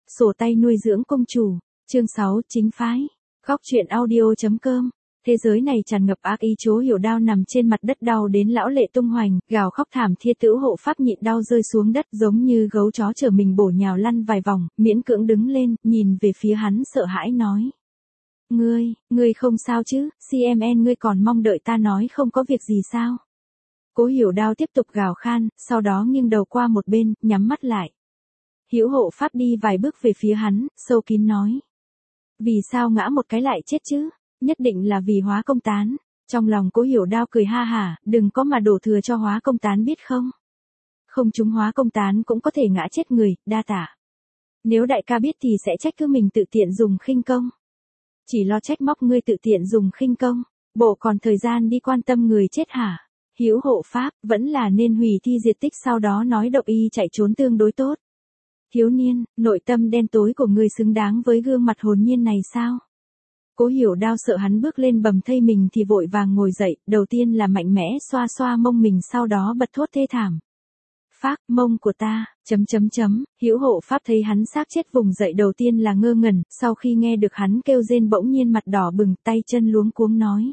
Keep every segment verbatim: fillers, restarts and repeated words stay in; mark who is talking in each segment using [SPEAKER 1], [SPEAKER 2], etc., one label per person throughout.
[SPEAKER 1] Sổ tay nuôi dưỡng công chủ, chương sáu, chính phái. Góc truyện audio.com. Thế giới này tràn ngập ác ý, Cố Hiểu Đao nằm trên mặt đất đau đến lão lệ tung hoành, gào khóc thảm thiết, Tửu Hộ Pháp nhịn đau rơi xuống đất giống như gấu chó chở mình bổ nhào lăn vài vòng, miễn cưỡng đứng lên, nhìn về phía hắn sợ hãi nói. Ngươi, ngươi không sao chứ, xê em en ngươi còn mong đợi ta nói không có việc gì sao? Cố Hiểu Đao tiếp tục gào khan, sau đó nghiêng đầu qua một bên, nhắm mắt lại. Hữu Hộ Pháp đi vài bước về phía hắn, sâu kín nói. Vì sao ngã một cái lại chết chứ? Nhất định là vì Hóa Công Tán. Trong lòng Cố Hiểu Đao cười ha hả, đừng có mà đổ thừa cho Hóa Công Tán biết không? Không chúng Hóa Công Tán cũng có thể ngã chết người, đa tả. Nếu đại ca biết thì sẽ trách cứ mình tự tiện dùng khinh công. Chỉ lo trách móc ngươi tự tiện dùng khinh công, bộ còn thời gian đi quan tâm người chết hả? Hữu Hộ Pháp, vẫn là nên hủy thi diệt tích sau đó nói độc y chạy trốn tương đối tốt. Thiếu niên, nội tâm đen tối của ngươi xứng đáng với gương mặt hồn nhiên này sao? Cố Hiểu Đao sợ hắn bước lên bầm thây mình thì vội vàng ngồi dậy, đầu tiên là mạnh mẽ xoa xoa mông mình, sau đó bật thốt thê thảm. Phác, mông của ta, chấm chấm chấm, Hữu Hộ Pháp thấy hắn xác chết vùng dậy đầu tiên là ngơ ngẩn, sau khi nghe được hắn kêu rên bỗng nhiên mặt đỏ bừng, tay chân luống cuống nói.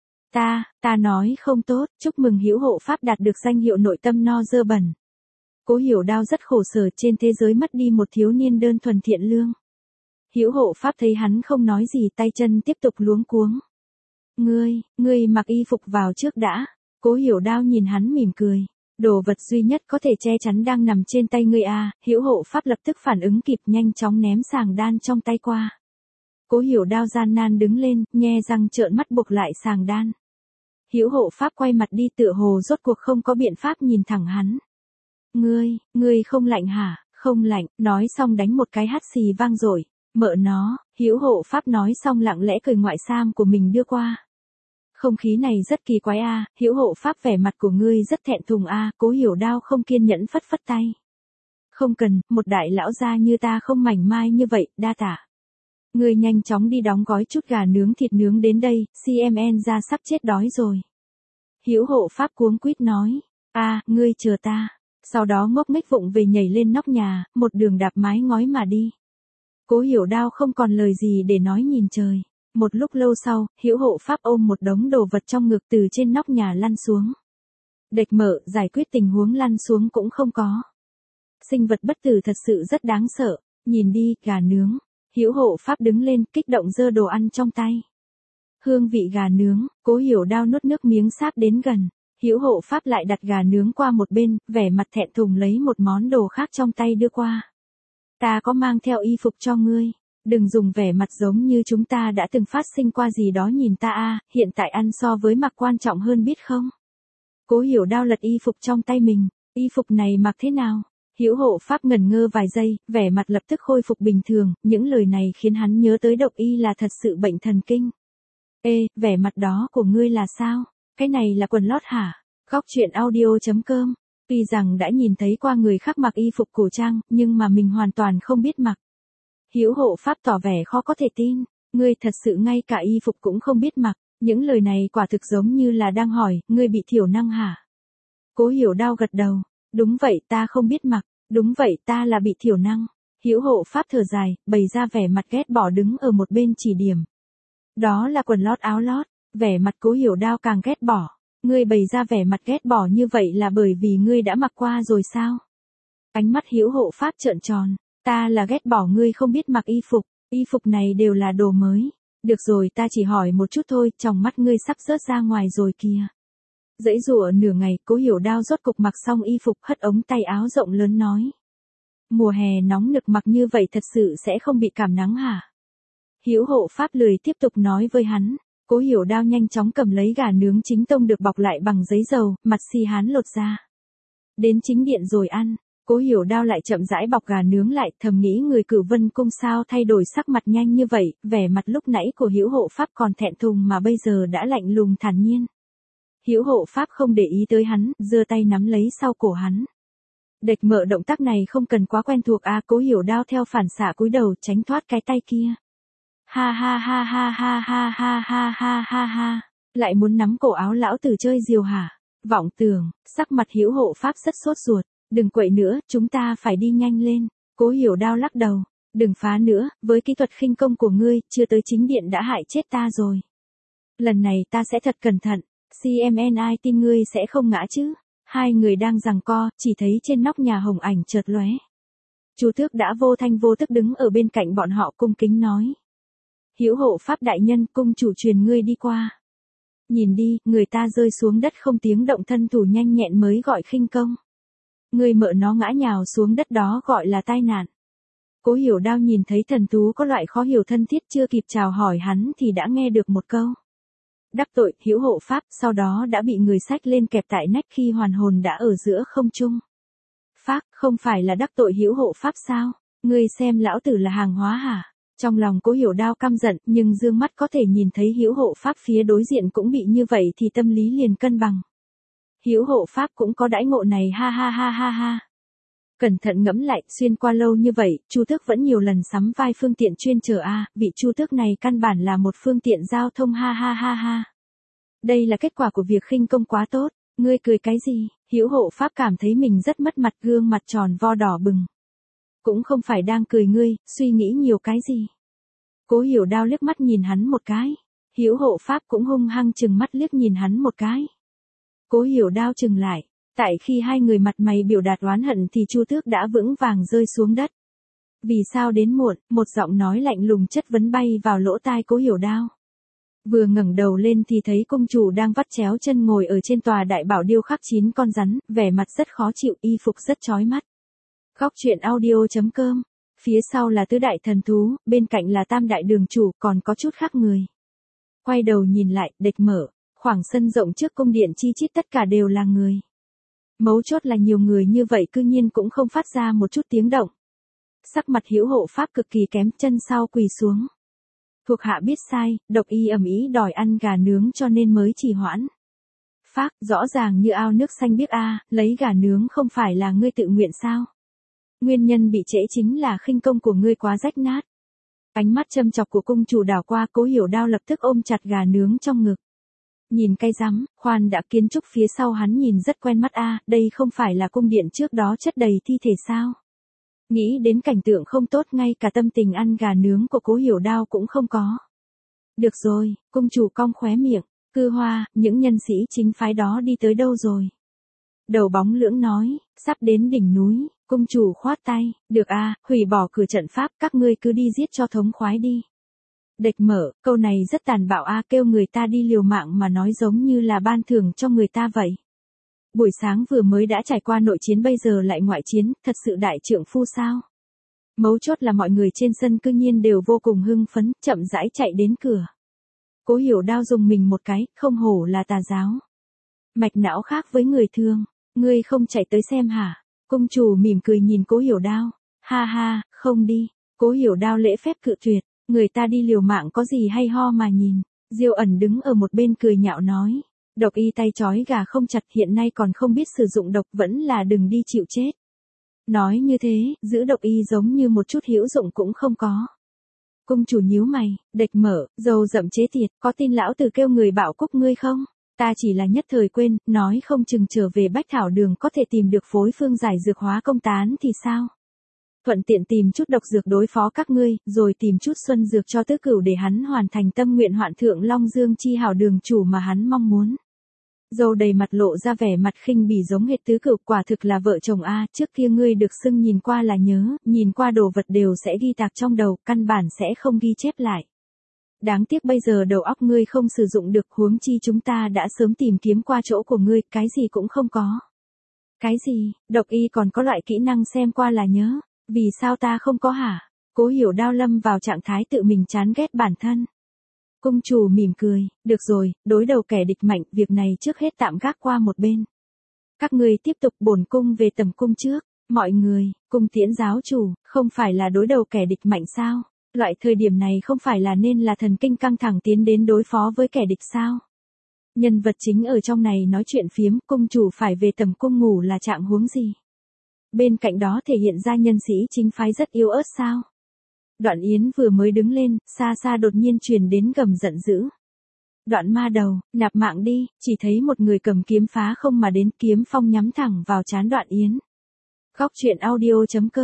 [SPEAKER 1] Ta, ta nói không tốt, chúc mừng Hữu Hộ Pháp đạt được danh hiệu nội tâm no dơ bẩn. Cố Hiểu Đao rất khổ sở, trên thế giới mất đi một thiếu niên đơn thuần thiện lương. Hữu Hộ Pháp thấy hắn không nói gì, tay chân tiếp tục luống cuống. Ngươi, ngươi mặc y phục vào trước đã. Cố Hiểu Đao nhìn hắn mỉm cười. Đồ vật duy nhất có thể che chắn đang nằm trên tay ngươi à, Hữu Hộ Pháp lập tức phản ứng kịp, nhanh chóng ném sàng đan trong tay qua. Cố Hiểu Đao gian nan đứng lên, nhe răng trợn mắt buộc lại sàng đan. Hữu Hộ Pháp quay mặt đi, tựa hồ rốt cuộc không có biện pháp nhìn thẳng hắn. Ngươi, ngươi không lạnh hả? Không lạnh, nói xong đánh một cái hắt xì vang rồi. Mợ nó, Hữu Hộ Pháp nói xong lặng lẽ cởi ngoại sam của mình đưa qua. Không khí này rất kỳ quái a, à, Hữu Hộ Pháp vẻ mặt của ngươi rất thẹn thùng a, à, Cố Hiểu Đao không kiên nhẫn phất phất tay. Không cần, một đại lão gia như ta không mảnh mai như vậy, đa tả. Ngươi nhanh chóng đi đóng gói chút gà nướng thịt nướng đến đây, xê em en ra sắp chết đói rồi. Hữu Hộ Pháp cuống quýt nói, a, à, ngươi chờ ta. Sau đó ngốc nghếch vụng về nhảy lên nóc nhà, một đường đạp mái ngói mà đi. Cố Hiểu Đao không còn lời gì để nói, nhìn trời. Một lúc lâu sau, Hữu Hộ Pháp ôm một đống đồ vật trong ngực từ trên nóc nhà lăn xuống. Đệch mở, giải quyết tình huống lăn xuống cũng không có. Sinh vật bất tử thật sự rất đáng sợ, nhìn đi, gà nướng. Hữu Hộ Pháp đứng lên, kích động giơ đồ ăn trong tay. Hương vị gà nướng, Cố Hiểu Đao nuốt nước miếng sáp đến gần. Hữu Hộ Pháp lại đặt gà nướng qua một bên, vẻ mặt thẹn thùng lấy một món đồ khác trong tay đưa qua. Ta có mang theo y phục cho ngươi, đừng dùng vẻ mặt giống như chúng ta đã từng phát sinh qua gì đó nhìn ta a, hiện tại ăn so với mặc quan trọng hơn biết không? Cố Hiểu Đao lật y phục trong tay mình, y phục này mặc thế nào? Hữu Hộ Pháp ngẩn ngơ vài giây, vẻ mặt lập tức khôi phục bình thường, những lời này khiến hắn nhớ tới độc y là thật sự bệnh thần kinh. Ê, vẻ mặt đó của ngươi là sao? Cái này là quần lót hả? Góc truyện audio.com. Tuy rằng đã nhìn thấy qua người khác mặc y phục cổ trang, nhưng mà mình hoàn toàn không biết mặc. Hữu Hộ Pháp tỏ vẻ khó có thể tin, ngươi thật sự ngay cả y phục cũng không biết mặc, những lời này quả thực giống như là đang hỏi, ngươi bị thiểu năng hả? Cố Hiểu Đao gật đầu, đúng vậy ta không biết mặc, đúng vậy ta là bị thiểu năng. Hữu Hộ Pháp thở dài, bày ra vẻ mặt ghét bỏ đứng ở một bên chỉ điểm. Đó là quần lót áo lót, vẻ mặt Cố Hiểu Đao càng ghét bỏ. Ngươi bày ra vẻ mặt ghét bỏ như vậy là bởi vì ngươi đã mặc qua rồi sao? Ánh mắt Hữu Hộ Pháp trợn tròn, ta là ghét bỏ ngươi không biết mặc y phục, y phục này đều là đồ mới. Được rồi, ta chỉ hỏi một chút thôi, trong mắt ngươi sắp rớt ra ngoài rồi kìa. Dãy dụa nửa ngày, Cố Hiểu Đao rốt cục mặc xong y phục, hất ống tay áo rộng lớn nói. Mùa hè nóng nực mặc như vậy thật sự sẽ không bị cảm nắng hả? Hữu Hộ Pháp lười tiếp tục nói với hắn. Cố Hiểu Đao nhanh chóng cầm lấy gà nướng chính tông được bọc lại bằng giấy dầu, mặt xì hán lột ra. Đến chính điện rồi ăn, Cố Hiểu Đao lại chậm rãi bọc gà nướng lại, thầm nghĩ người Cửu Vân Cung sao thay đổi sắc mặt nhanh như vậy, vẻ mặt lúc nãy của Hữu Hộ Pháp còn thẹn thùng mà bây giờ đã lạnh lùng thản nhiên. Hữu Hộ Pháp không để ý tới hắn, giơ tay nắm lấy sau cổ hắn. Đệch mở động tác này không cần quá quen thuộc à, Cố Hiểu Đao theo phản xạ cúi đầu tránh thoát cái tay kia. Ha ha ha ha ha ha ha ha ha ha ha, lại muốn nắm cổ áo lão tử chơi diều hả? Vọng tưởng, sắc mặt Hữu Hộ Pháp rất sốt ruột, đừng quậy nữa, chúng ta phải đi nhanh lên. Cố Hiểu Đao lắc đầu, Đừng phá nữa, với kỹ thuật khinh công của ngươi, chưa tới chính điện đã hại chết ta rồi. Lần này ta sẽ thật cẩn thận, xê em en ai tin ngươi sẽ không ngã chứ. Hai người đang giằng co, chỉ thấy trên nóc nhà hồng ảnh chợt lóe. Chu Tước đã vô thanh vô tức đứng ở bên cạnh bọn họ cung kính nói. Hữu hộ pháp đại nhân, cung chủ truyền ngươi đi qua. Nhìn đi, người ta rơi xuống đất không tiếng động, thân thủ nhanh nhẹn mới gọi khinh công. Ngươi mợ nó ngã nhào xuống đất đó gọi là tai nạn. Cố Hiểu Đao nhìn thấy thần tú có loại khó hiểu thân thiết, chưa kịp chào hỏi hắn thì đã nghe được một câu. Đắc tội, hữu hộ pháp, sau đó đã bị người xách lên kẹp tại nách khi hoàn hồn đã ở giữa không trung. Phác, không phải là đắc tội hữu hộ pháp sao? Ngươi xem lão tử là hàng hóa hả? Trong lòng Cố Hiểu Đao căm giận, nhưng dương mắt có thể nhìn thấy hữu hộ pháp phía đối diện cũng bị như vậy thì tâm lý liền cân bằng. Hữu hộ pháp cũng có đãi ngộ này, ha ha ha ha ha. Cẩn thận ngẫm lại, xuyên qua lâu như vậy, Chu Tước vẫn nhiều lần sắm vai phương tiện chuyên chở a, vị Chu Tước này căn bản là một phương tiện giao thông, ha ha ha ha. Đây là kết quả của việc khinh công quá tốt. Ngươi cười cái gì? Hữu hộ pháp cảm thấy mình rất mất mặt, gương mặt tròn vo đỏ bừng. Cũng không phải đang cười ngươi, suy nghĩ nhiều cái gì. Cố Hiểu Đao liếc mắt nhìn hắn một cái. Hữu hộ pháp cũng hung hăng chừng mắt liếc nhìn hắn một cái. Cố Hiểu Đao chừng lại. Tại khi hai người mặt mày biểu đạt oán hận thì Chu Tước đã vững vàng rơi xuống đất. Vì sao đến muộn? Một giọng nói lạnh lùng chất vấn bay vào lỗ tai Cố Hiểu Đao. Vừa ngẩng đầu lên thì thấy công chủ đang vắt chéo chân ngồi ở trên tòa đại bảo điêu khắc chín con rắn, vẻ mặt rất khó chịu, y phục rất chói mắt. Góc truyện audio chấm com. Phía sau là tứ đại thần thú, bên cạnh là tam đại đường chủ, còn có chút khác người. Quay đầu nhìn lại, địch mở, khoảng sân rộng trước cung điện chi chít tất cả đều là người. Mấu chốt là nhiều người như vậy cư nhiên cũng không phát ra một chút tiếng động. Sắc mặt hữu hộ pháp cực kỳ kém, chân sau quỳ xuống. Thuộc hạ biết sai, độc y ầm ĩ đòi ăn gà nướng cho nên mới trì hoãn. Phác, rõ ràng như ao nước xanh biếc a, lấy gà nướng không phải là ngươi tự nguyện sao? Nguyên nhân bị trễ chính là khinh công của ngươi quá rách nát. Ánh mắt châm chọc của cung chủ đảo qua, Cố Hiểu Đao lập tức ôm chặt gà nướng trong ngực. Nhìn cay rắm, khoan đã, kiến trúc phía sau hắn nhìn rất quen mắt a, đây không phải là cung điện trước đó chất đầy thi thể sao? Nghĩ đến cảnh tượng không tốt, ngay cả tâm tình ăn gà nướng của Cố Hiểu Đao cũng không có. Được rồi, cung chủ cong khóe miệng, Cư Hoa, những nhân sĩ chính phái đó đi tới đâu rồi? Đầu bóng lưỡng nói, sắp đến đỉnh núi, cung chủ khoát tay, được a, hủy bỏ cửa trận pháp, các ngươi cứ đi giết cho thống khoái đi. Địch mở, câu này rất tàn bạo a, kêu người ta đi liều mạng mà nói giống như là ban thưởng cho người ta vậy. Buổi sáng vừa mới đã trải qua nội chiến bây giờ lại ngoại chiến, thật sự đại trượng phu sao? Mấu chốt là mọi người trên sân cư nhiên đều vô cùng hưng phấn, chậm rãi chạy đến cửa. Cố Hiểu Đao dùng mình một cái, không hổ là tà giáo. Mạch não khác với người thường, ngươi không chạy tới xem hả? Cung chủ mỉm cười nhìn Cố Hiểu Đao, ha ha, không đi. Cố Hiểu Đao lễ phép cự tuyệt, người ta đi liều mạng có gì hay ho mà nhìn. Diêu ẩn đứng ở một bên cười nhạo nói. Độc y tay trói gà không chặt, hiện nay còn không biết sử dụng độc, vẫn là đừng đi chịu chết. Nói như thế, giữ độc y giống như một chút hữu dụng cũng không có. Cung chủ nhíu mày, địch mở, dầu dậm chế tiệt, có tin lão tử kêu người bảo cúc ngươi không? Ta chỉ là nhất thời quên, nói không chừng trở về Bách Thảo Đường có thể tìm được phối phương giải dược hóa công tán thì sao? Thuận tiện tìm chút độc dược đối phó các ngươi, rồi tìm chút xuân dược cho tứ cửu để hắn hoàn thành tâm nguyện hoạn thượng Long Dương chi hảo đường chủ mà hắn mong muốn. Dâu đầy mặt lộ ra vẻ mặt khinh bỉ giống hệt tứ cửu, quả thực là vợ chồng a, trước kia ngươi được xưng nhìn qua là nhớ, nhìn qua đồ vật đều sẽ ghi tạc trong đầu, căn bản sẽ không ghi chép lại. Đáng tiếc bây giờ đầu óc ngươi không sử dụng được, huống chi chúng ta đã sớm tìm kiếm qua chỗ của ngươi, cái gì cũng không có. Cái gì? Độc y còn có loại kỹ năng xem qua là nhớ, vì sao ta không có hả? Cố Hiểu Đao lâm vào trạng thái tự mình chán ghét bản thân. Cung chủ mỉm cười, được rồi, đối đầu kẻ địch mạnh, việc này trước hết tạm gác qua một bên. Các ngươi tiếp tục, bổn cung về tầm cung trước. Mọi người, cung tiễn giáo chủ, không phải là đối đầu kẻ địch mạnh sao? Loại thời điểm này không phải là nên là thần kinh căng thẳng tiến đến đối phó với kẻ địch sao? Nhân vật chính ở trong này nói chuyện phiếm, cung chủ phải về tầm cung ngủ là trạng huống gì? Bên cạnh đó thể hiện ra nhân sĩ chính phái rất yếu ớt sao? Đoạn Yến vừa mới đứng lên, xa xa đột nhiên truyền đến gầm giận dữ. Đoạn ma đầu, nạp mạng đi, chỉ thấy một người cầm kiếm phá không mà đến, kiếm phong nhắm thẳng vào trán Đoạn Yến. Góc truyện audio chấm com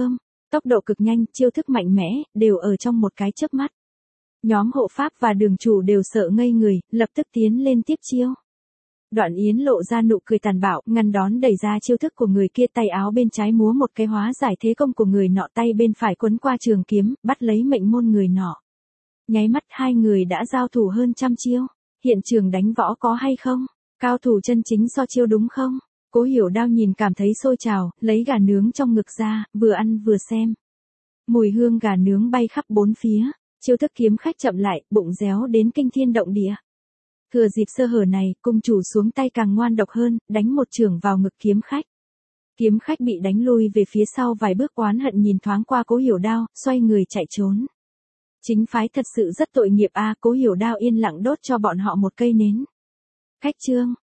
[SPEAKER 1] Tốc độ cực nhanh, chiêu thức mạnh mẽ, đều ở trong một cái chớp mắt. Nhóm hộ pháp và đường chủ đều sợ ngây người, lập tức tiến lên tiếp chiêu. Đoạn Yến lộ ra nụ cười tàn bạo, ngăn đón đẩy ra chiêu thức của người kia, tay áo bên trái múa một cái hóa giải thế công của người nọ, tay bên phải quấn qua trường kiếm, bắt lấy mệnh môn người nọ. Nháy mắt hai người đã giao thủ hơn trăm chiêu. Hiện trường đánh võ có hay không? Cao thủ chân chính so chiêu đúng không? Cố Hiểu Đao nhìn cảm thấy sôi trào, lấy gà nướng trong ngực ra, vừa ăn vừa xem. Mùi hương gà nướng bay khắp bốn phía, chiêu thức kiếm khách chậm lại, bụng réo đến kinh thiên động địa. Thừa dịp sơ hở này, cung chủ xuống tay càng ngoan độc hơn, đánh một chưởng vào ngực kiếm khách. Kiếm khách bị đánh lui về phía sau vài bước, oán hận nhìn thoáng qua Cố Hiểu Đao, xoay người chạy trốn. Chính phái thật sự rất tội nghiệp a. Cố Hiểu Đao yên lặng đốt cho bọn họ một cây nến. Khách trương,